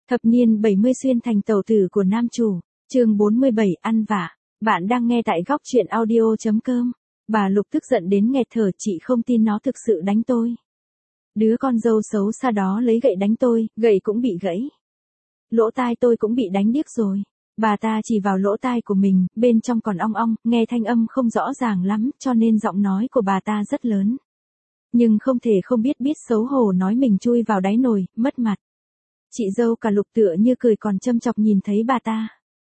Thập niên 70 xuyên thành tẩu tử của nam chủ, chương 47 ăn vạ. Bạn đang nghe tại góc truyện audio.com. Bà Lục tức giận đến nghẹt thở, chị không tin nó thực sự đánh tôi. Đứa con dâu xấu xa đó lấy gậy đánh tôi, gậy cũng bị gãy. Lỗ tai tôi cũng bị đánh điếc rồi. Bà ta chỉ vào lỗ tai của mình, bên trong còn ong ong, nghe thanh âm không rõ ràng lắm, cho nên giọng nói của bà ta rất lớn. Nhưng không thể không biết xấu hổ nói mình chui vào đáy nồi, mất mặt. Chị dâu cả Lục tựa như cười còn châm chọc nhìn thấy bà ta.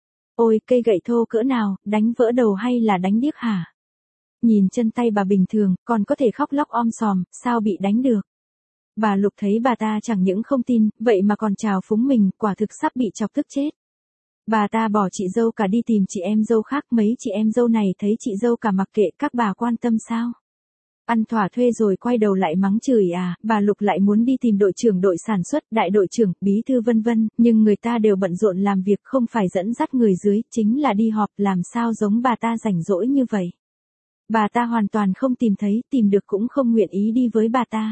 Ôi, cây gậy thô cỡ nào, đánh vỡ đầu hay là đánh điếc hả? Nhìn chân tay bà bình thường, còn có thể khóc lóc om sòm, sao bị đánh được? Bà Lục thấy bà ta chẳng những không tin, vậy mà còn trào phúng mình, quả thực sắp bị chọc tức chết. Bà ta bỏ chị dâu cả đi tìm chị em dâu khác, mấy chị em dâu này thấy chị dâu cả mặc kệ, các bà quan tâm sao? Ăn thỏa thuê rồi quay đầu lại mắng chửi à, bà Lục lại muốn đi tìm đội trưởng đội sản xuất, đại đội trưởng, bí thư vân vân, nhưng người ta đều bận rộn làm việc, không phải dẫn dắt người dưới, chính là đi họp, làm sao giống bà ta rảnh rỗi như vậy. Bà ta hoàn toàn không tìm thấy, tìm được cũng không nguyện ý đi với bà ta.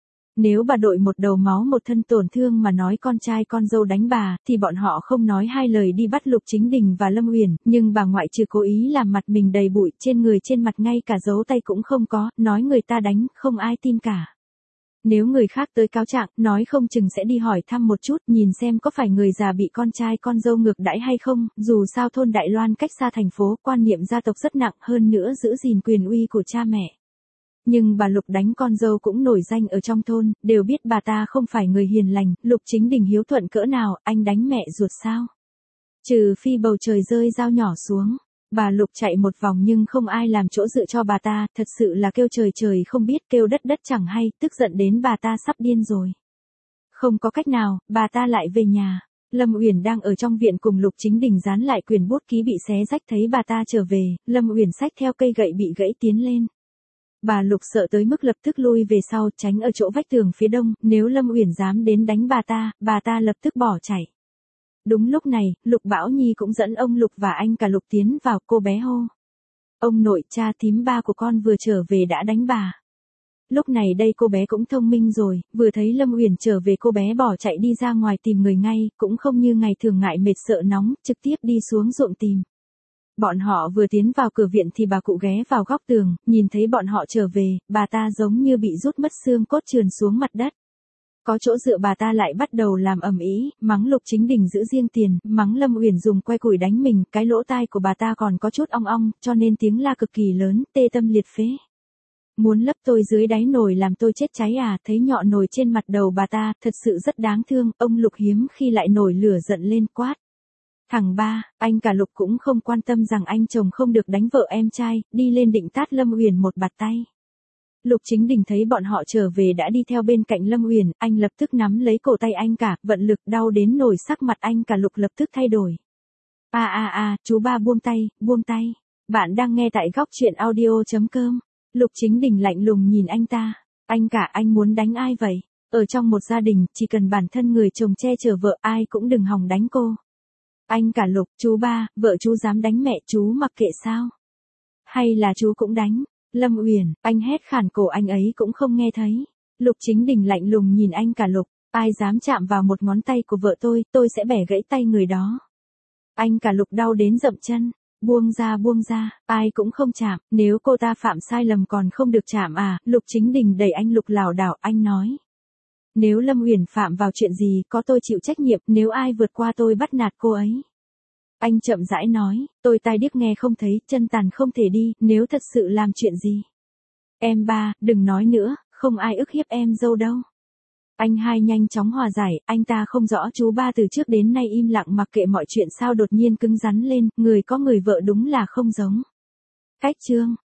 Nếu bà đội một đầu máu một thân tổn thương mà nói con trai con dâu đánh bà, thì bọn họ không nói hai lời đi bắt Lục Chính Đình và Lâm Uyển, nhưng bà ngoại trừ cố ý làm mặt mình đầy bụi, trên người trên mặt ngay cả dấu tay cũng không có, nói người ta đánh, không ai tin cả. Nếu người khác tới cáo trạng, nói không chừng sẽ đi hỏi thăm một chút, nhìn xem có phải người già bị con trai con dâu ngược đãi hay không, dù sao thôn Đại Loan cách xa thành phố, quan niệm gia tộc rất nặng, hơn nữa giữ gìn quyền uy của cha mẹ. Nhưng bà Lục đánh con dâu cũng nổi danh ở trong thôn, đều biết bà ta không phải người hiền lành, Lục Chính Đình hiếu thuận cỡ nào, anh đánh mẹ ruột sao? Trừ phi bầu trời rơi dao nhỏ xuống. Bà Lục chạy một vòng nhưng không ai làm chỗ dựa cho bà ta, thật sự là kêu trời trời không biết, kêu đất đất chẳng hay, tức giận đến bà ta sắp điên rồi. Không có cách nào, bà ta lại về nhà. Lâm Uyển đang ở trong viện cùng Lục Chính Đình dán lại quyền bút ký bị xé rách, thấy bà ta trở về, Lâm Uyển xách theo cây gậy bị gãy tiến lên. Bà Lục sợ tới mức lập tức lui về sau, tránh ở chỗ vách tường phía đông, nếu Lâm Uyển dám đến đánh bà ta lập tức bỏ chạy. Đúng lúc này, Lục Bảo Nhi cũng dẫn ông Lục và anh cả Lục tiến vào, cô bé hô. Ông nội, cha thím ba của con vừa trở về đã đánh bà. Lúc này đây cô bé cũng thông minh rồi, vừa thấy Lâm Uyển trở về cô bé bỏ chạy đi ra ngoài tìm người ngay, cũng không như ngày thường ngại mệt sợ nóng, trực tiếp đi xuống ruộng tìm. Bọn họ vừa tiến vào cửa viện thì bà cụ ghé vào góc tường, nhìn thấy bọn họ trở về, bà ta giống như bị rút mất xương cốt trườn xuống mặt đất. Có chỗ dựa bà ta lại bắt đầu làm ầm ĩ, mắng Lục Chính Đình giữ riêng tiền, mắng Lâm Uyển dùng que củi đánh mình, cái lỗ tai của bà ta còn có chút ong ong, cho nên tiếng la cực kỳ lớn, tê tâm liệt phế. Muốn lấp tôi dưới đáy nồi làm tôi chết cháy à, thấy nhọ nồi trên mặt đầu bà ta, thật sự rất đáng thương, ông Lục hiếm khi lại nổi lửa giận lên quát. Thằng ba, anh cả Lục cũng không quan tâm rằng anh chồng không được đánh vợ em trai, đi lên định tát Lâm Uyển một bạt tay. Lục Chính Đình thấy bọn họ trở về đã đi theo bên cạnh Lâm Uyển, anh lập tức nắm lấy cổ tay anh cả, vận lực đau đến nổi sắc mặt anh cả Lục lập tức thay đổi. Chú ba buông tay. Bạn đang nghe tại góc truyện audio.com. Lục Chính Đình lạnh lùng nhìn anh ta. Anh cả, anh muốn đánh ai vậy? Ở trong một gia đình, chỉ cần bản thân người chồng che chở vợ, ai cũng đừng hòng đánh cô. Anh cả Lục, chú ba, vợ chú dám đánh mẹ chú mặc kệ sao? Hay là chú cũng đánh? Lâm Uyển, anh hét khản cổ anh ấy cũng không nghe thấy. Lục Chính Đình lạnh lùng nhìn anh cả Lục, ai dám chạm vào một ngón tay của vợ tôi sẽ bẻ gãy tay người đó. Anh cả Lục đau đến dậm chân, buông ra, ai cũng không chạm, nếu cô ta phạm sai lầm còn không được chạm à, Lục Chính Đình đẩy anh Lục lảo đảo, anh nói. Nếu Lâm Uyển phạm vào chuyện gì, có tôi chịu trách nhiệm, nếu ai vượt qua tôi bắt nạt cô ấy. Anh chậm rãi nói, tôi tai điếc nghe không thấy, chân tàn không thể đi, nếu thật sự làm chuyện gì. Em ba, đừng nói nữa, không ai ức hiếp em dâu đâu. Anh hai nhanh chóng hòa giải, anh ta không rõ chú ba từ trước đến nay im lặng mặc kệ mọi chuyện sao đột nhiên cứng rắn lên, người có người vợ đúng là không giống. Cách chương.